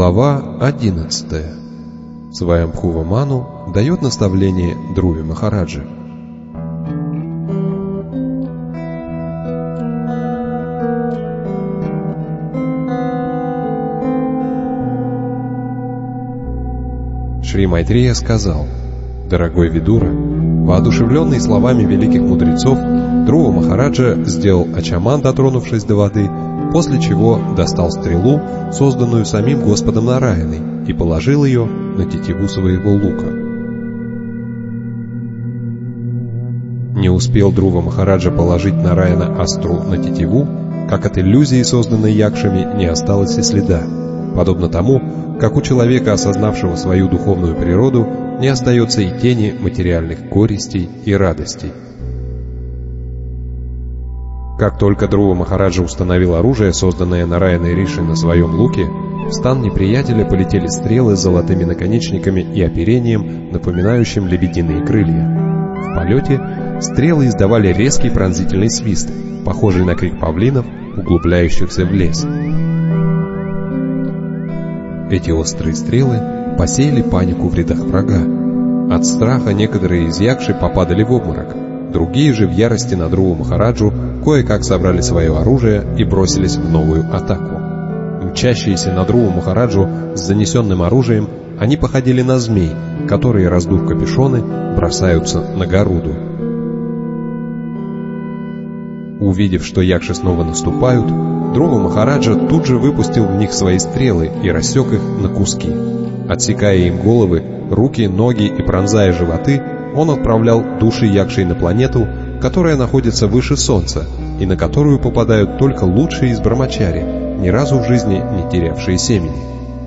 Глава 11. Сваямбхува Ману дает наставление Друве Махараджи. Шри Майтрея сказал: «Дорогой Видура, воодушевленный словами великих мудрецов, Друва Махараджа сделал ачаман, дотронувшись до воды, после чего достал стрелу, созданную самим Господом Нараяной, и положил ее на тетиву своего лука». Не успел Друва Махараджа положить Нараяна остру на тетиву, как от иллюзии, созданной якшами, не осталось и следа, подобно тому, как у человека, осознавшего свою духовную природу, не остается и тени материальных горестей и радостей. Как только Друва Махараджа установил оружие, созданное Нараяной Риши на своем луке, в стан неприятеля полетели стрелы с золотыми наконечниками и оперением, напоминающим лебединые крылья. В полете стрелы издавали резкий пронзительный свист, похожий на крик павлинов, углубляющихся в лес. Эти острые стрелы посеяли панику в рядах врага. От страха некоторые из якши попадали в обморок, другие же в ярости на Друву Махараджу кое-как собрали свое оружие и бросились в новую атаку. Мчащиеся на Друву Махараджу с занесенным оружием, они походили на змей, которые, раздув капюшоны, бросаются на Гаруду. Увидев, что якши снова наступают, Друва Махараджа тут же выпустил в них свои стрелы и рассек их на куски. Отсекая им головы, руки, ноги и пронзая животы, он отправлял души якшей на планету, которая находится выше Солнца, и на которую попадают только лучшие из брамачари, ни разу в жизни не терявшие семени.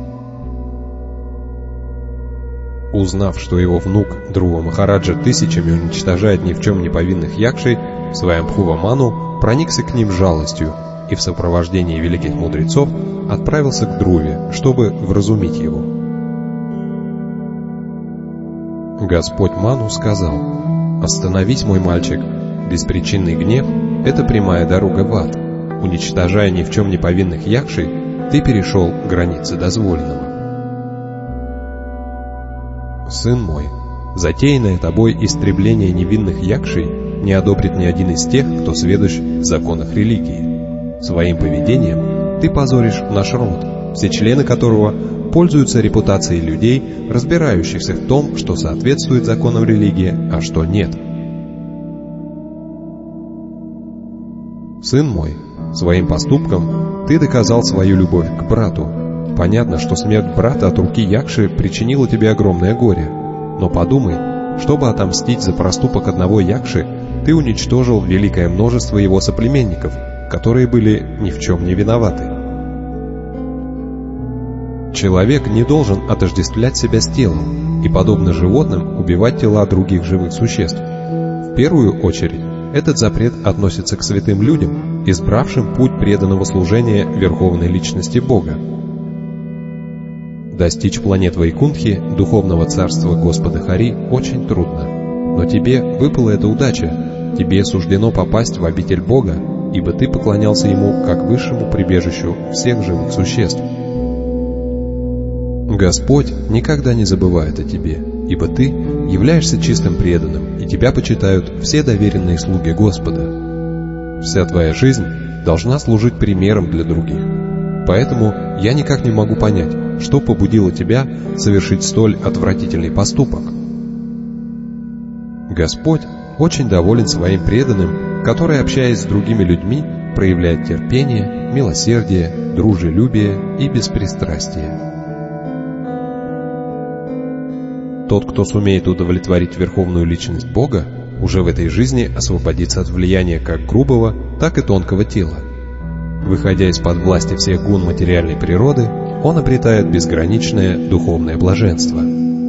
Узнав, что его внук Друва Махараджа тысячами уничтожает ни в чем не повинных якшей, Сваямбхува Ману проникся к ним жалостью и в сопровождении великих мудрецов отправился к Друве, чтобы вразумить его. Господь Ману сказал: «Остановись, мой мальчик, беспричинный гнев — это прямая дорога в ад. Уничтожая ни в чем не повинных якшей, ты перешел границы дозволенного. Сын мой, затеянное тобой истребление невинных якшей не одобрит ни один из тех, кто сведущ в законах религии. Своим поведением ты позоришь наш род, все члены которого пользуются репутацией людей, разбирающихся в том, что соответствует законам религии, а что нет. Сын мой, своим поступком ты доказал свою любовь к брату. Понятно, что смерть брата от руки якши причинила тебе огромное горе. Но подумай, чтобы отомстить за проступок одного якши, ты уничтожил великое множество его соплеменников, которые были ни в чем не виноваты. Человек не должен отождествлять себя с телом и, подобно животным, убивать тела других живых существ. В первую очередь, этот запрет относится к святым людям, избравшим путь преданного служения Верховной Личности Бога. Достичь планет Вайкунтхи, духовного царства Господа Хари, очень трудно. Но тебе выпала эта удача, тебе суждено попасть в обитель Бога, ибо ты поклонялся Ему как высшему прибежищу всех живых существ. Господь никогда не забывает о тебе, ибо ты являешься чистым преданным, и тебя почитают все доверенные слуги Господа. Вся твоя жизнь должна служить примером для других. Поэтому я никак не могу понять, что побудило тебя совершить столь отвратительный поступок. Господь очень доволен своим преданным, который, общаясь с другими людьми, проявляет терпение, милосердие, дружелюбие и беспристрастие. Тот, кто сумеет удовлетворить Верховную Личность Бога, уже в этой жизни освободится от влияния как грубого, так и тонкого тела. Выходя из-под власти всех гун материальной природы, он обретает безграничное духовное блаженство.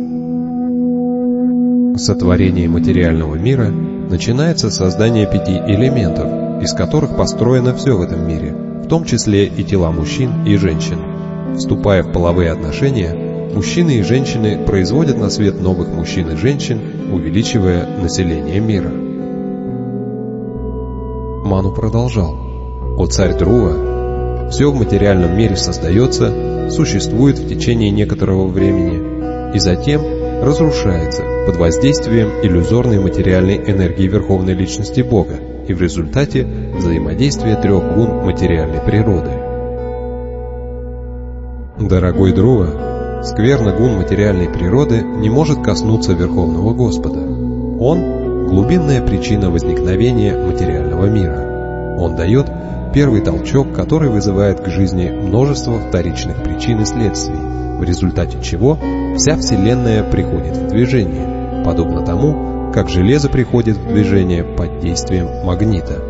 Сотворение материального мира начинается с создания 5 элементов, из которых построено все в этом мире, в том числе и тела мужчин и женщин. Вступая в половые отношения, мужчины и женщины производят на свет новых мужчин и женщин, увеличивая население мира. Ману продолжал: «О царь Друва, все в материальном мире создается, существует в течение некоторого времени и затем разрушается под воздействием иллюзорной материальной энергии Верховной Личности Бога и в результате взаимодействия трех гун материальной природы. Дорогой Друва, скверна гун материальной природы не может коснуться Верховного Господа. Он – глубинная причина возникновения материального мира. Он дает первый толчок, который вызывает к жизни множество вторичных причин и следствий, в результате чего вся Вселенная приходит в движение, подобно тому, как железо приходит в движение под действием магнита.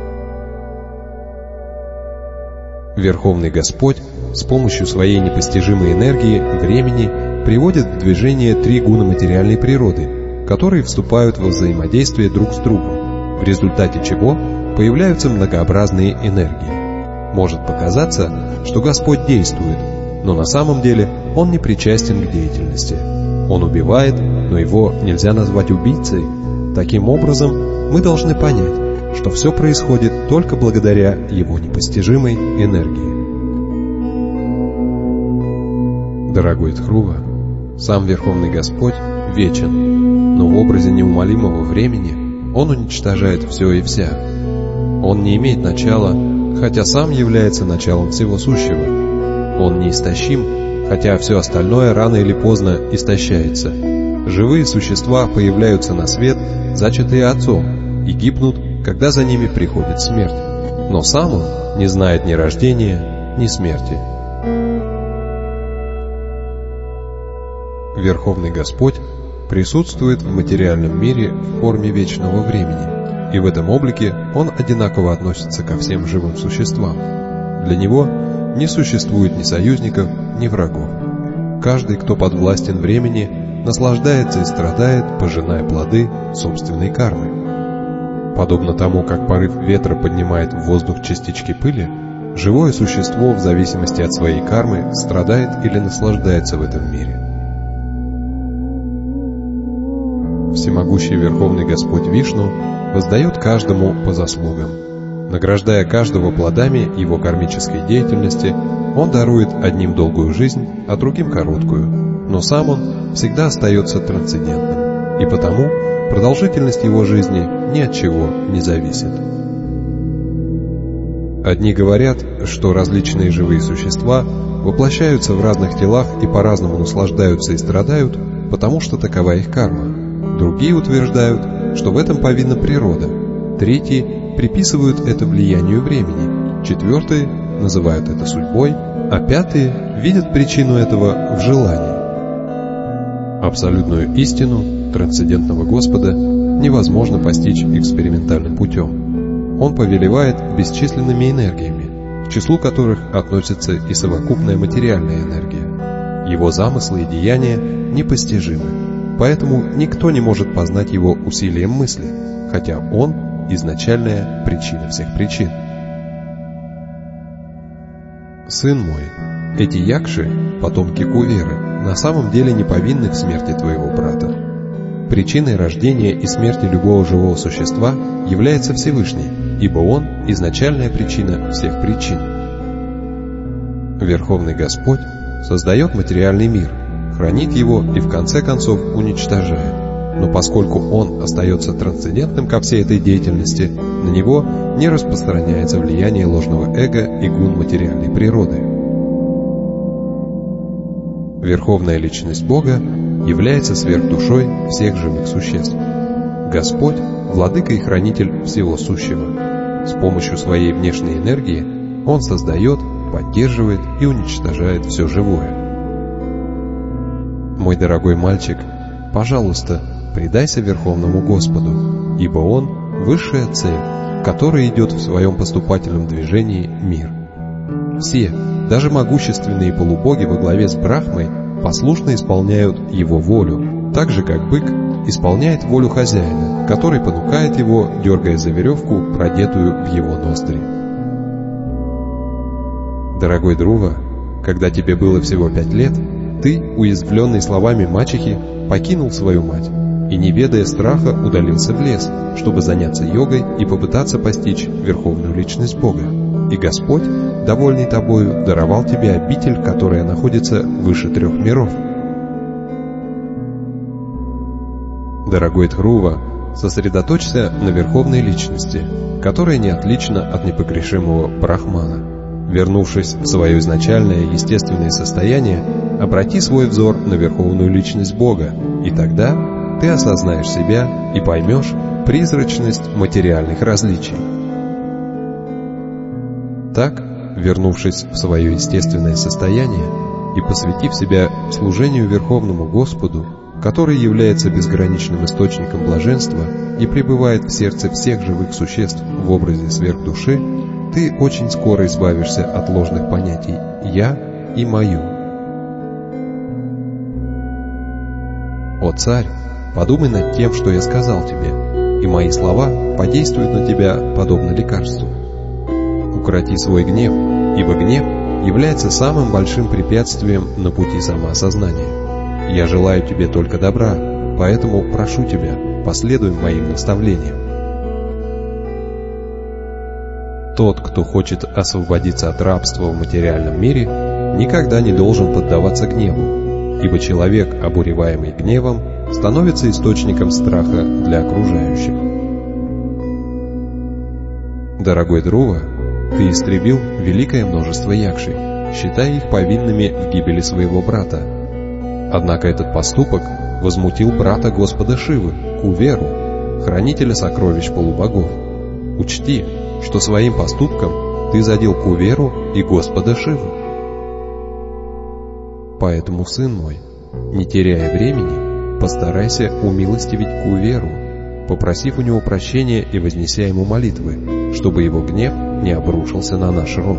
Верховный Господь с помощью своей непостижимой энергии времени приводит в движение три гуна материальной природы, которые вступают во взаимодействие друг с другом, в результате чего появляются многообразные энергии. Может показаться, что Господь действует, но на самом деле Он не причастен к деятельности. Он убивает, но Его нельзя назвать убийцей. Таким образом, мы должны понять, что все происходит только благодаря Его непостижимой энергии. Дорогой Дхрува, сам Верховный Господь вечен, но в образе неумолимого времени Он уничтожает все и вся. Он не имеет начала, хотя сам является началом всего сущего. Он неистощим, хотя все остальное рано или поздно истощается. Живые существа появляются на свет, зачатые Отцом, и гибнут, когда за ними приходит смерть. Но сам Он не знает ни рождения, ни смерти. Верховный Господь присутствует в материальном мире в форме вечного времени, и в этом облике Он одинаково относится ко всем живым существам. Для Него не существует ни союзников, ни врагов. Каждый, кто подвластен времени, наслаждается и страдает, пожиная плоды собственной кармы. Подобно тому, как порыв ветра поднимает в воздух частички пыли, живое существо в зависимости от своей кармы страдает или наслаждается в этом мире. Всемогущий Верховный Господь Вишну воздает каждому по заслугам. Награждая каждого плодами его кармической деятельности, Он дарует одним долгую жизнь, а другим короткую, но сам Он всегда остается трансцендентным, и потому продолжительность его жизни ни от чего не зависит. Одни говорят, что различные живые существа воплощаются в разных телах и по-разному наслаждаются и страдают, потому что такова их карма. Другие утверждают, что в этом повинна природа. Третьи приписывают это влиянию времени. Четвертые называют это судьбой, а пятые видят причину этого в желании. Абсолютную истину трансцендентного Господа невозможно постичь экспериментальным путем. Он повелевает бесчисленными энергиями, к числу которых относится и совокупная материальная энергия. Его замыслы и деяния непостижимы. Поэтому никто не может познать Его усилием мысли, хотя Он – изначальная причина всех причин. Сын мой, эти якши, потомки Куверы, на самом деле не повинны в смерти твоего брата. Причиной рождения и смерти любого живого существа является Всевышний, ибо Он – изначальная причина всех причин. Верховный Господь создает материальный мир, хранит его и в конце концов уничтожает. Но поскольку Он остается трансцендентным ко всей этой деятельности, на Него не распространяется влияние ложного эго и гун материальной природы. Верховная Личность Бога является сверхдушой всех живых существ. Господь – владыка и хранитель всего сущего. С помощью своей внешней энергии Он создает, поддерживает и уничтожает все живое. Мой дорогой мальчик, пожалуйста, предайся Верховному Господу, ибо Он – высшая цель, к которой идет в своем поступательном движении мир. Все, даже могущественные полубоги во главе с Брахмой, послушно исполняют Его волю, так же, как бык исполняет волю хозяина, который понукает его, дергая за веревку, продетую в его ноздри. Дорогой Друва, когда тебе было всего 5 лет, ты, уязвленный словами мачехи, покинул свою мать и, не ведая страха, удалился в лес, чтобы заняться йогой и попытаться постичь Верховную Личность Бога. И Господь довольный тобою, даровал тебе обитель, которая находится выше 3 миров. Дорогой Дхрува, сосредоточься на Верховной Личности, которая не отлична от непогрешимого Брахмана. Вернувшись в свое изначальное естественное состояние, обрати свой взор на Верховную Личность Бога, и тогда ты осознаешь себя и поймешь призрачность материальных различий. Так, вернувшись в свое естественное состояние и посвятив себя служению Верховному Господу, который является безграничным источником блаженства и пребывает в сердце всех живых существ в образе сверхдуши, ты очень скоро избавишься от ложных понятий «я» и «мою». О царь, подумай над тем, что я сказал тебе, и мои слова подействуют на тебя подобно лекарству. Укроти свой гнев, ибо гнев является самым большим препятствием на пути самоосознания. Я желаю тебе только добра, поэтому прошу тебя, последуй моим наставлениям. Тот, кто хочет освободиться от рабства в материальном мире, никогда не должен поддаваться гневу, ибо человек, обуреваемый гневом, становится источником страха для окружающих. Дорогой Друва, ты истребил великое множество якшей, считая их повинными в гибели своего брата. Однако этот поступок возмутил брата Господа Шивы, Куверу, хранителя сокровищ полубогов. Учти, что своим поступком ты задел Куверу и Господа Шиву. Поэтому, сын мой, не теряя времени, постарайся умилостивить Куверу, попросив у него прощения и вознеся ему молитвы, чтобы его гнев не обрушился на наш род.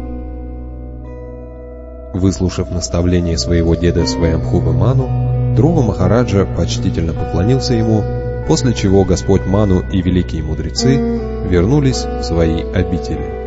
Выслушав наставление своего деда Сваямбхувы Ману, Друва Махараджа почтительно поклонился ему, после чего Господь Ману и великие мудрецы вернулись в свои обители.